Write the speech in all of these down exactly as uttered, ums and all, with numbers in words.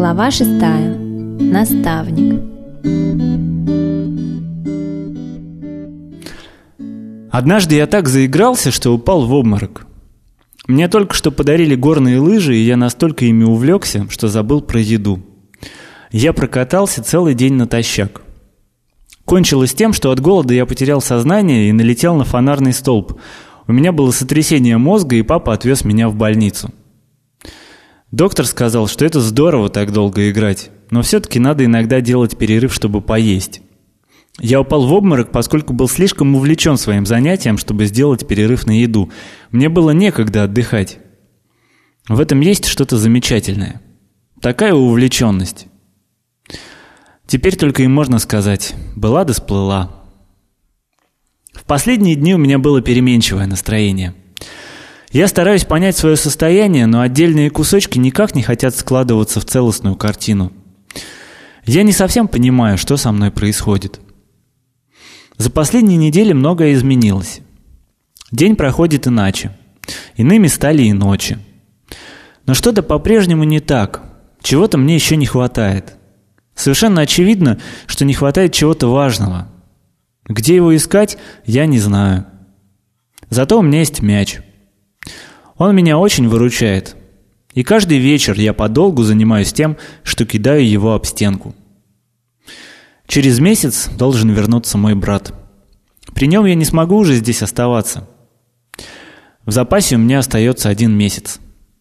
Глава шестая. Наставник. Однажды я так заигрался, что упал в обморок. Мне только что подарили горные лыжи, и я настолько ими увлекся, что забыл про еду. Я прокатался целый день натощак. Кончилось тем, что от голода я потерял сознание и налетел на фонарный столб. У меня было сотрясение мозга, и папа отвез меня в больницу. Доктор сказал, что это здорово так долго играть, но все-таки надо иногда делать перерыв, чтобы поесть. Я упал в обморок, поскольку был слишком увлечен своим занятием, чтобы сделать перерыв на еду. Мне было некогда отдыхать. В этом есть что-то замечательное. Такая увлеченность. Теперь только и можно сказать: была да сплыла. В последние дни у меня было переменчивое настроение. Я стараюсь понять свое состояние, но отдельные кусочки никак не хотят складываться в целостную картину. Я не совсем понимаю, что со мной происходит. За последние недели многое изменилось. День проходит иначе. Иными стали и ночи. Но что-то по-прежнему не так. Чего-то мне еще не хватает. Совершенно очевидно, что не хватает чего-то важного. Где его искать, я не знаю. Зато у меня есть мяч. Он меня очень выручает. И каждый вечер я подолгу занимаюсь тем, что кидаю его об стенку. Через месяц должен вернуться мой брат. При нем я не смогу уже здесь оставаться. В запасе у меня остается один месяц.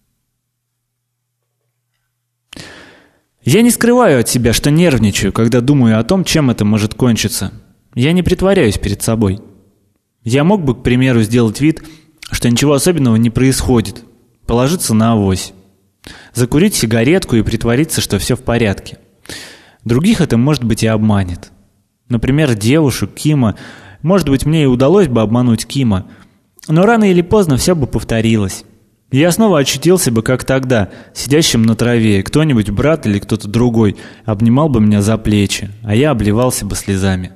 Я не скрываю от себя, что нервничаю, когда думаю о том, чем это может кончиться. Я не притворяюсь перед собой. Я мог бы, к примеру, сделать вид, что ничего особенного не происходит, положиться на авось, закурить сигаретку и притвориться, что все в порядке. Других это, может быть, и обманет. Например, девушек, Кима. Может быть, мне и удалось бы обмануть Кима, но рано или поздно все бы повторилось. Я снова очутился бы, как тогда, сидящим на траве, и кто-нибудь, брат или кто-то другой, обнимал бы меня за плечи, а я обливался бы слезами.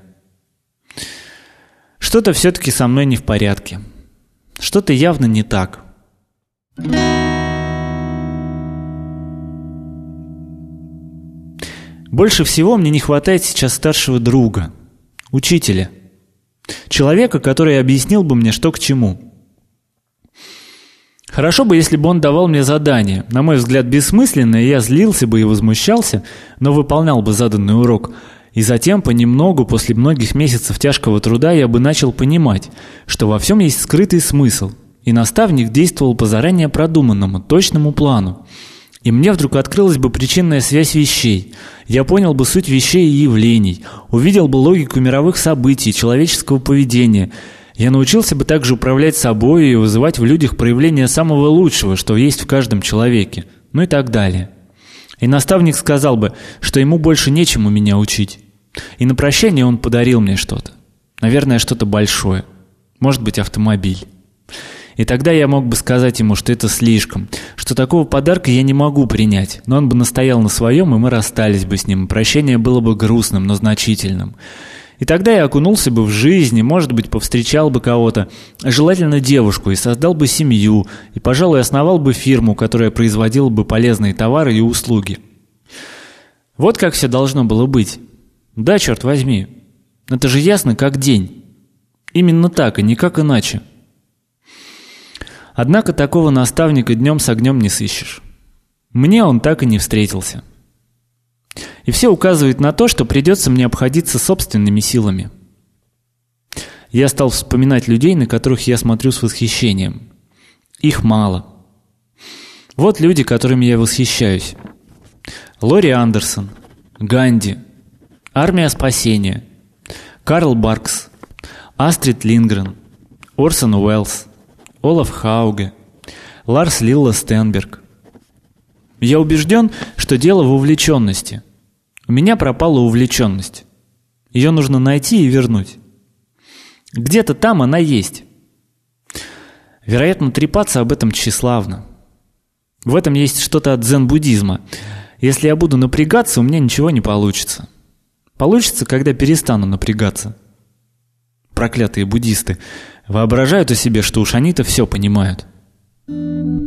Что-то все-таки со мной не в порядке. Что-то явно не так. Больше всего мне не хватает сейчас старшего друга, учителя, человека, который объяснил бы мне, что к чему. Хорошо бы, если бы он давал мне задание, на мой взгляд, бессмысленное, и я злился бы и возмущался, но выполнял бы заданный урок. И затем, понемногу, после многих месяцев тяжкого труда, я бы начал понимать, что во всем есть скрытый смысл, и наставник действовал по заранее продуманному, точному плану. И мне вдруг открылась бы причинная связь вещей. Я понял бы суть вещей и явлений, увидел бы логику мировых событий, человеческого поведения. Я научился бы также управлять собой и вызывать в людях проявление самого лучшего, что есть в каждом человеке, ну и так далее. И наставник сказал бы, что ему больше нечему меня учить. И на прощание он подарил мне что-то. Наверное, что-то большое. Может быть, автомобиль. И тогда я мог бы сказать ему, что это слишком, что такого подарка я не могу принять, но он бы настоял на своем, и мы расстались бы с ним, и прощение было бы грустным, но значительным. И тогда я окунулся бы в жизнь, и, может быть, повстречал бы кого-то, желательно девушку, и создал бы семью, и, пожалуй, основал бы фирму, которая производила бы полезные товары и услуги. Вот как все должно было быть. Да, черт возьми, это же ясно как день. Именно так, и никак иначе. Однако такого наставника днем с огнем не сыщешь. Мне он так и не встретился. И все указывает на то, что придется мне обходиться собственными силами. Я стал вспоминать людей, на которых я смотрю с восхищением. Их мало. Вот люди, которыми я восхищаюсь. Лори Андерсон, Ганди, Армия спасения, Карл Баркс, Астрид Линдгрен, Орсон Уэллс, Олаф Хауге, Ларс Лилла Стенберг. Я убежден, что дело в увлеченности. У меня пропала увлеченность. Ее нужно найти и вернуть. Где-то там она есть. Вероятно, трепаться об этом тщеславно. В этом есть что-то от дзен-буддизма. Если я буду напрягаться, у меня ничего не получится. Получится, когда перестану напрягаться. Проклятые буддисты воображают о себе, что уж они-то все понимают.